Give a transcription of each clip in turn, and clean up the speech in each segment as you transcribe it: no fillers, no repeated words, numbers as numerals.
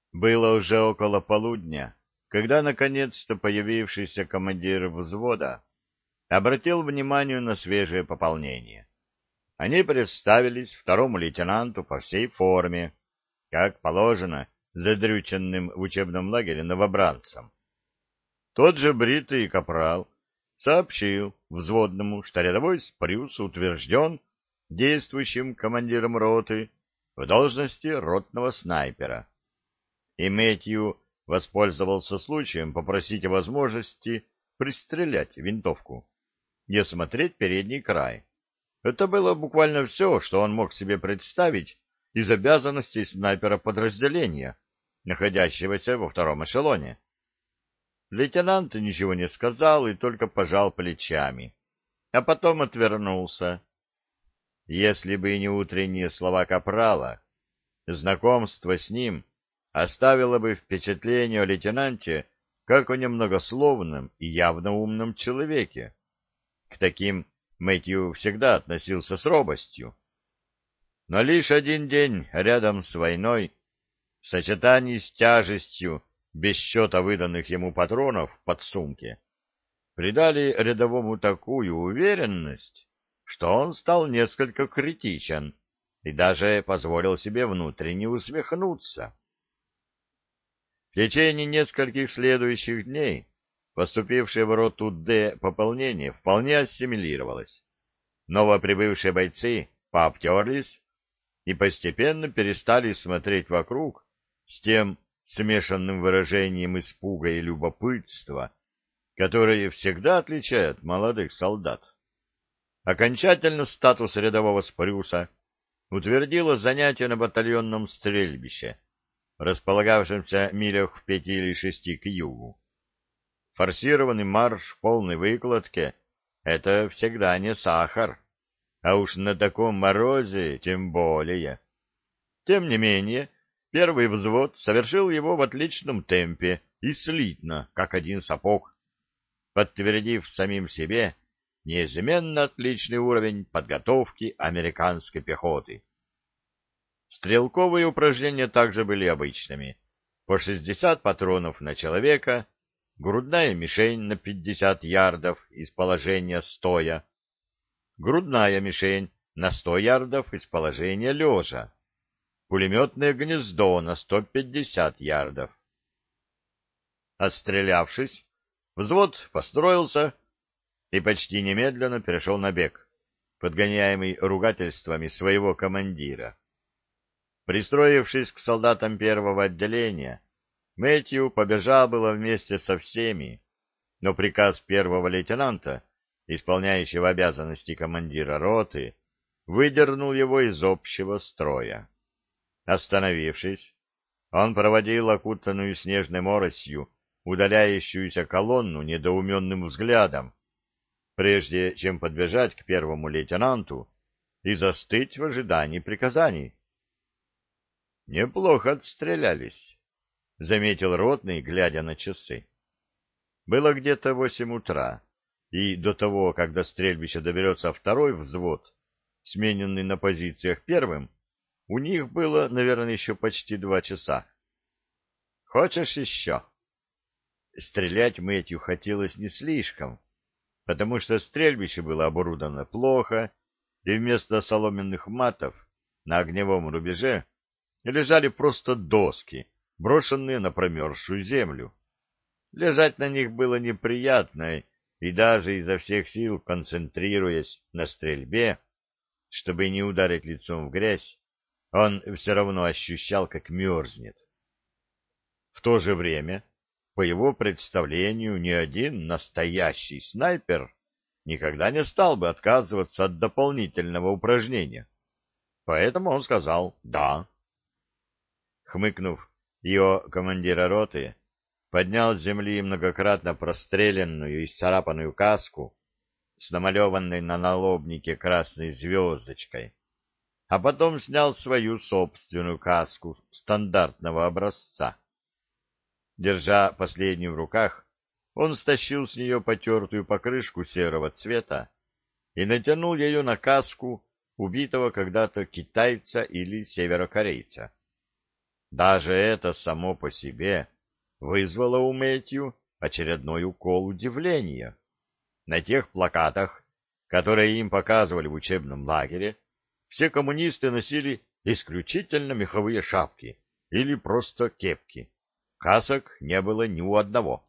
Было уже около полудня, когда наконец-то появившийся командир взвода обратил внимание на свежее пополнение. Они представились второму лейтенанту по всей форме, как положено задрюченным в учебном лагере новобранцам. Тот же бритый капрал сообщил взводному, что рядовой Спрюс утвержден действующим командиром роты в должности ротного снайпера. И Мэтью воспользовался случаем попросить о возможности пристрелять винтовку и осмотреть передний край. Это было буквально все, что он мог себе представить из обязанностей снайпера подразделения, находящегося во втором эшелоне. Лейтенант ничего не сказал и только пожал плечами, а потом отвернулся. Если бы не утренние слова капрала, знакомство с ним оставило бы впечатление о лейтенанте как о немногословном и явно умном человеке. К таким Мэтью всегда относился с робостью. Но лишь один день рядом с войной, в сочетании с тяжестью без счета выданных ему патронов в подсумке, придали рядовому такую уверенность, что он стал несколько критичен и даже позволил себе внутренне усмехнуться. В течение нескольких следующих дней поступившее в роту «Д» пополнение вполне ассимилировалось. Новоприбывшие бойцы пообтерлись и постепенно перестали смотреть вокруг с тем смешанным выражением испуга и любопытства, которое всегда отличает молодых солдат. Окончательно статус рядового Спрюса утвердило занятие на батальонном стрельбище, располагавшемся милях в 5 или 6 к югу. Форсированный марш в полной выкладке — это всегда не сахар, а уж на таком морозе тем более. Тем не менее, первый взвод совершил его в отличном темпе и слитно, как один сапог, подтвердив самим себе неизменно отличный уровень подготовки американской пехоты. Стрелковые упражнения также были обычными. По 60 патронов на человека, грудная мишень на 50 ярдов из положения стоя, грудная мишень на 100 ярдов из положения лежа, пулеметное гнездо на 150 ярдов. Отстрелявшись, взвод построился и почти немедленно перешел на бег, подгоняемый ругательствами своего командира. Пристроившись к солдатам первого отделения, Мэтью побежал было вместе со всеми, но приказ первого лейтенанта, исполняющего обязанности командира роты, выдернул его из общего строя. Остановившись, он проводил окутанную снежной моросью удаляющуюся колонну недоуменным взглядом, прежде чем подбежать к первому лейтенанту и застыть в ожидании приказаний. «Неплохо отстрелялись», — заметил ротный, глядя на часы. Было где-то 8 утра, и до того, как до стрельбища доберется второй взвод, смененный на позициях первым, у них было, наверное, еще почти 2 часа. «Хочешь еще?» Стрелять Мэтью хотелось не слишком, потому что стрельбище было оборудовано плохо, и вместо соломенных матов на огневом рубеже лежали просто доски, брошенные на промерзшую землю. Лежать на них было неприятно, и даже изо всех сил концентрируясь на стрельбе, чтобы не ударить лицом в грязь, он все равно ощущал, как мерзнет. В то же время, по его представлению, ни один настоящий снайпер никогда не стал бы отказываться от дополнительного упражнения. Поэтому он сказал «да». Хмыкнув, его командира роты поднял с земли многократно простреленную и исцарапанную каску с намалеванной на налобнике красной звездочкой, а потом снял свою собственную каску стандартного образца. Держа последнюю в руках, он стащил с нее потертую покрышку серого цвета и натянул ее на каску убитого когда-то китайца или северокорейца. Даже это само по себе вызвало у Мэтью очередной укол удивления. На тех плакатах, которые им показывали в учебном лагере, все коммунисты носили исключительно меховые шапки или просто кепки. Касок не было ни у одного.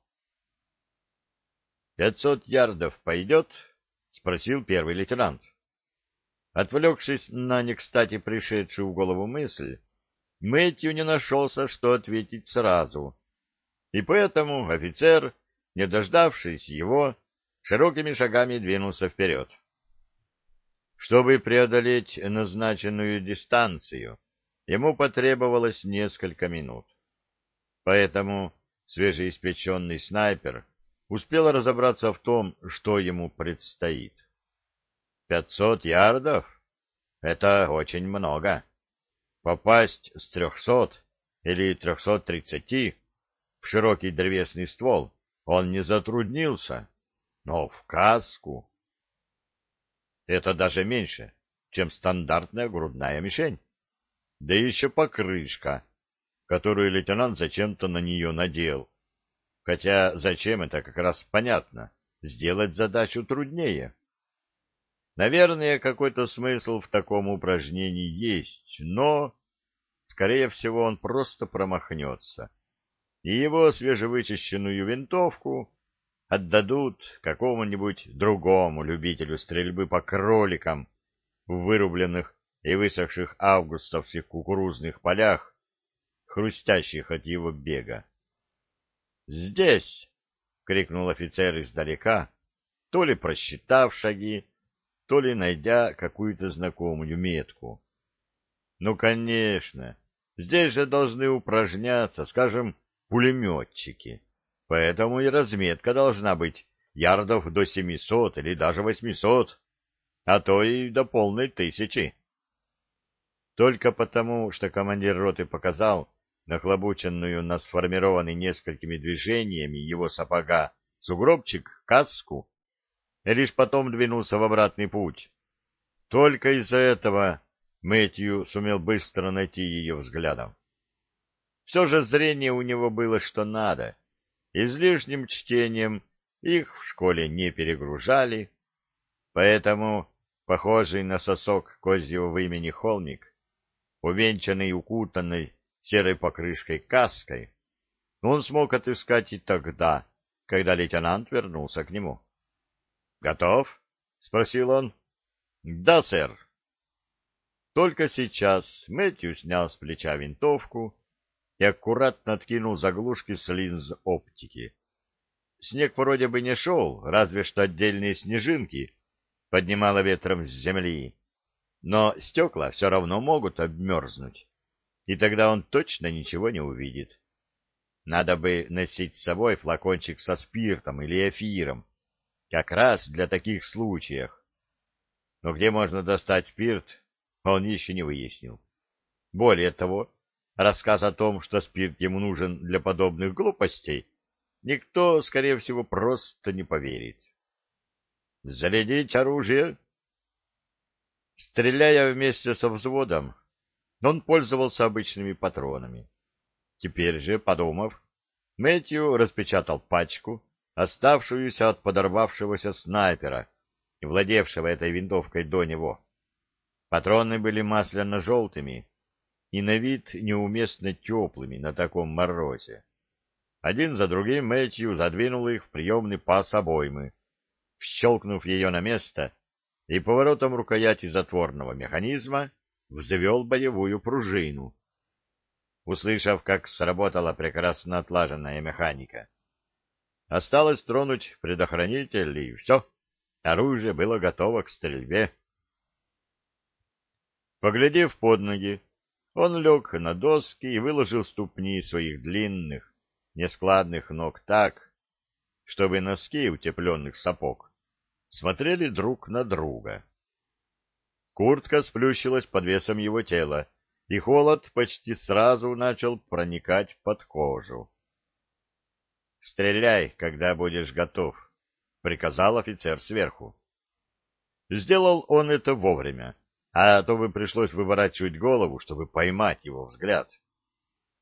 500 ярдов пойдет? — спросил первый лейтенант. Отвлекшись на не кстати пришедшую в голову мысль, Мэтью не нашелся, что ответить сразу, и поэтому офицер, не дождавшись его, широкими шагами двинулся вперед. Чтобы преодолеть назначенную дистанцию, ему потребовалось несколько минут. Поэтому свежеиспеченный снайпер успел разобраться в том, что ему предстоит. 500 ярдов — это очень много. Попасть с 300 или 330 в широкий древесный ствол он не затруднился, но в каску — это даже меньше, чем стандартная грудная мишень. Да еще покрышка, которую лейтенант зачем-то на нее надел. Хотя зачем, это как раз понятно, сделать задачу труднее. Наверное, какой-то смысл в таком упражнении есть, но, скорее всего, он просто промахнется, и его свежевычищенную винтовку отдадут какому-нибудь другому любителю стрельбы по кроликам в вырубленных и высохших августовских кукурузных полях, хрустящих от его бега. «Здесь!» — крикнул офицер издалека, то ли просчитав шаги, то ли найдя какую-то знакомую метку. Ну, конечно, здесь же должны упражняться, скажем, пулеметчики, поэтому и разметка должна быть ярдов до 700 или даже 800, а то и до полной 1000. Только потому, что командир роты показал нахлобученную на сформированный несколькими движениями его сапога сугробчик каску, и лишь потом двинулся в обратный путь. Только из-за этого Мэтью сумел быстро найти ее взглядом. Все же зрение у него было что надо. Излишним чтением их в школе не перегружали, поэтому похожий на сосок козьего вымени холмик, увенчанный укутанной серой покрышкой каской, он смог отыскать и тогда, когда лейтенант вернулся к нему. «Готов?» — спросил он. «Да, сэр». Только сейчас Мэтью снял с плеча винтовку и аккуратно откинул заглушки с линз оптики. Снег вроде бы не шел, разве что отдельные снежинки поднимало ветром с земли, но стекла все равно могут обмерзнуть, и тогда он точно ничего не увидит. Надо бы носить с собой флакончик со спиртом или эфиром, как раз для таких случаев. Но где можно достать спирт, он еще не выяснил. Более того, рассказ о том, что спирт ему нужен для подобных глупостей, никто, скорее всего, просто не поверит. «Зарядить оружие!» Стреляя вместе со взводом, он пользовался обычными патронами. Теперь же, подумав, Мэтью распечатал пачку, оставшуюся от подорвавшегося снайпера, владевшего этой винтовкой до него. Патроны были масляно-желтыми и на вид неуместно теплыми на таком морозе. Один за другим Мэтью задвинул их в приемный паз обоймы, щелкнув ее на место, и поворотом рукояти затворного механизма взвел боевую пружину, услышав, как сработала прекрасно отлаженная механика. Осталось тронуть предохранитель, и все, оружие было готово к стрельбе. Поглядев под ноги, он лег на доски и выложил ступни своих длинных, нескладных ног так, чтобы носки утепленных сапог смотрели друг на друга. Куртка сплющилась под весом его тела, и холод почти сразу начал проникать под кожу. — Стреляй, когда будешь готов, — приказал офицер сверху. Сделал он это вовремя, а то бы пришлось выворачивать голову, чтобы поймать его взгляд.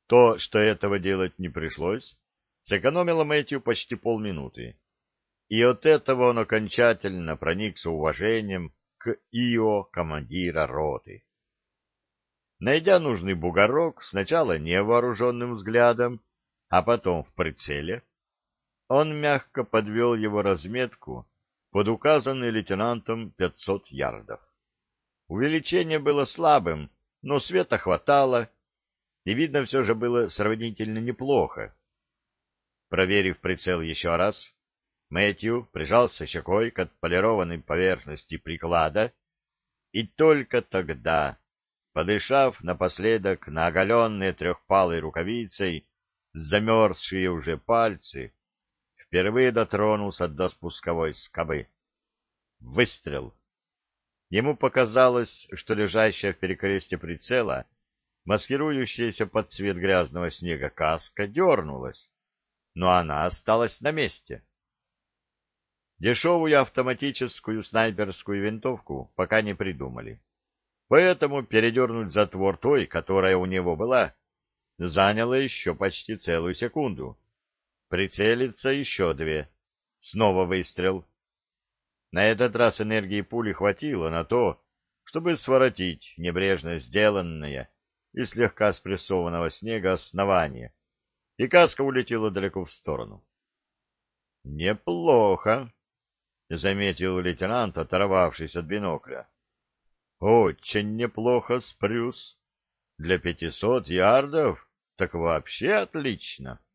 То, что этого делать не пришлось, сэкономило Мэтью почти полминуты. И от этого он окончательно проникся уважением к ИО командира роты. Найдя нужный бугорок, сначала невооруженным взглядом, а потом в прицеле, он мягко подвел его разметку под указанный лейтенантом 500 ярдов. Увеличение было слабым, но света хватало, и видно все же было сравнительно неплохо. Проверив прицел еще раз, Мэтью прижался щекой к отполированной поверхности приклада, и только тогда, подышав напоследок на оголенные трехпалой рукавицей замерзшие уже пальцы, впервые дотронулся до спусковой скобы. Выстрел! Ему показалось, что лежащая в перекрестье прицела, маскирующаяся под цвет грязного снега каска, дернулась, но она осталась на месте. Дешевую автоматическую снайперскую винтовку пока не придумали, поэтому передернуть затвор той, которая у него была, заняло еще почти целую секунду. Прицелиться еще 2. Снова выстрел. На этот раз энергии пули хватило на то, чтобы своротить небрежно сделанное из слегка спрессованного снега основание, и каска улетела далеко в сторону. «Неплохо», — заметил лейтенант, оторвавшись от бинокля. «Очень неплохо, Спрюс. Для 500 ярдов так вообще отлично».